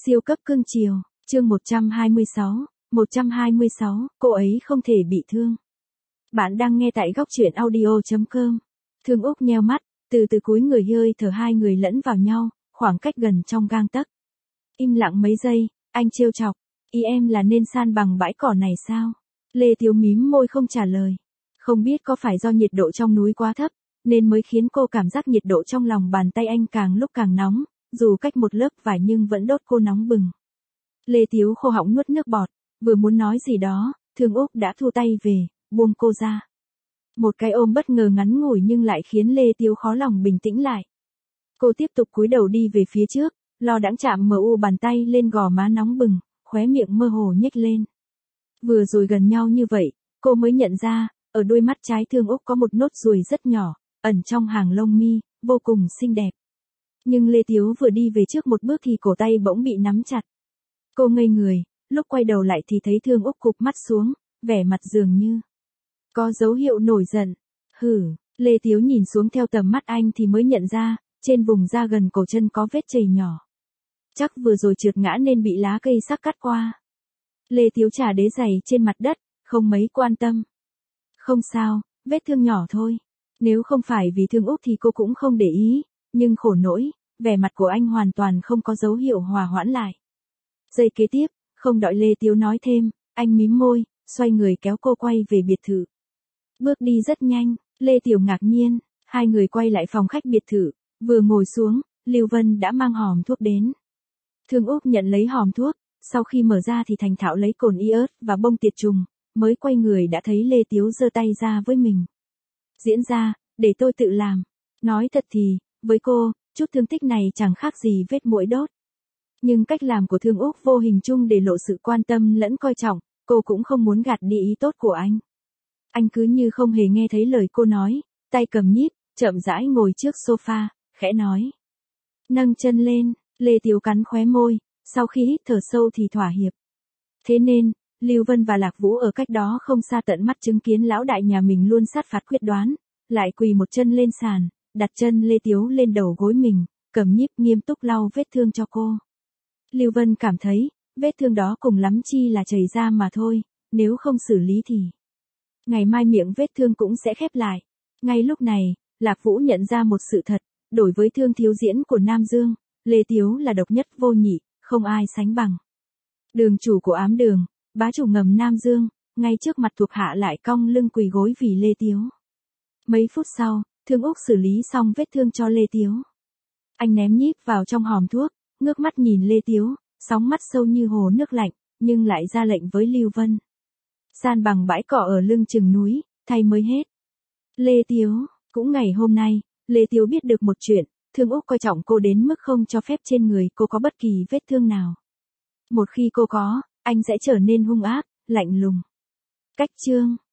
Siêu cấp cưng chiều, chương 126, cô ấy không thể bị thương. Bạn đang nghe tại góc truyện audio.com. Thương Úc nheo mắt, từ từ cúi người hơi thở, hai người lẫn vào nhau, khoảng cách gần trong gang tấc. Im lặng mấy giây, anh trêu chọc, ý em là nên san bằng bãi cỏ này sao? Lê Tiếu mím môi không trả lời. Không biết có phải do nhiệt độ trong núi quá thấp, nên mới khiến cô cảm giác nhiệt độ trong lòng bàn tay anh càng lúc càng nóng, dù cách một lớp vải nhưng vẫn đốt cô nóng bừng. Lê Tiếu khô họng nuốt nước bọt, vừa muốn nói gì đó, Thương Úc đã thu tay về, buông cô ra. Một cái ôm bất ngờ ngắn ngủi nhưng lại khiến Lê Tiếu khó lòng bình tĩnh lại. Cô tiếp tục cúi đầu đi về phía trước, lo đãng chạm bàn tay lên gò má nóng bừng, khóe miệng mơ hồ nhếch lên. Vừa rồi gần nhau như vậy, cô mới nhận ra, ở đôi mắt trái Thương Úc có một nốt ruồi rất nhỏ, ẩn trong hàng lông mi, vô cùng xinh đẹp. Nhưng Lê Tiếu vừa đi về trước một bước thì cổ tay bỗng bị nắm chặt. Cô ngây người, lúc quay đầu lại thì thấy Thương Úc cụp mắt xuống, vẻ mặt dường như có dấu hiệu nổi giận. Hử, Lê Tiếu nhìn xuống theo tầm mắt anh thì mới nhận ra, trên vùng da gần cổ chân có vết chảy nhỏ. Chắc vừa rồi trượt ngã nên bị lá cây sắc cắt qua. Lê Tiếu chà đế giày trên mặt đất, không mấy quan tâm. Không sao, vết thương nhỏ thôi. Nếu không phải vì Thương Úc thì cô cũng không để ý, nhưng khổ nỗi, vẻ mặt của anh hoàn toàn không có dấu hiệu hòa hoãn lại. Giây kế tiếp, không đợi Lê Tiếu nói thêm, anh mím môi, xoay người kéo cô quay về biệt thự. Bước đi rất nhanh, Lê Tiểu ngạc nhiên, hai người quay lại phòng khách biệt thự, vừa ngồi xuống, Lưu Vân đã mang hòm thuốc đến. Thương Úc nhận lấy hòm thuốc, sau khi mở ra thì thành thạo lấy cồn iốt và bông tiệt trùng, mới quay người đã thấy Lê Tiếu giơ tay ra với mình. Diễn ra, để tôi tự làm. Nói thật thì, với cô, chút thương tích này chẳng khác gì vết muỗi đốt. Nhưng cách làm của Thương Úc vô hình chung để lộ sự quan tâm lẫn coi trọng, cô cũng không muốn gạt đi ý tốt của anh. Anh cứ như không hề nghe thấy lời cô nói, tay cầm nhíp, chậm rãi ngồi trước sofa, khẽ nói. Nâng chân lên, Lê Tiếu cắn khóe môi, sau khi hít thở sâu thì thỏa hiệp. Thế nên, Lưu Vân và Lạc Vũ ở cách đó không xa tận mắt chứng kiến lão đại nhà mình luôn sát phạt quyết đoán, lại quỳ một chân lên sàn, đặt chân Lê Tiếu lên đầu gối mình, cầm nhíp nghiêm túc lau vết thương cho cô. Lưu Vân cảm thấy, vết thương đó cùng lắm chi là chảy ra mà thôi, nếu không xử lý thì ngày mai miệng vết thương cũng sẽ khép lại. Ngay lúc này, Lạc Vũ nhận ra một sự thật, đối với thương thiếu diễn của Nam Dương, Lê Tiếu là độc nhất vô nhị, không ai sánh bằng. Đường chủ của ám đường, bá chủ ngầm Nam Dương, ngay trước mặt thuộc hạ lại cong lưng quỳ gối vì Lê Tiếu. Mấy phút sau, Thương Úc xử lý xong vết thương cho Lê Tiếu. Anh ném nhíp vào trong hòm thuốc, ngước mắt nhìn Lê Tiếu, sóng mắt sâu như hồ nước lạnh, nhưng lại ra lệnh với Lưu Vân. San bằng bãi cỏ ở lưng chừng núi, thay mới hết. Lê Tiếu, cũng ngày hôm nay, Lê Tiếu biết được một chuyện, Thương Úc coi trọng cô đến mức không cho phép trên người cô có bất kỳ vết thương nào. Một khi cô có, anh sẽ trở nên hung ác, lạnh lùng. Cách chương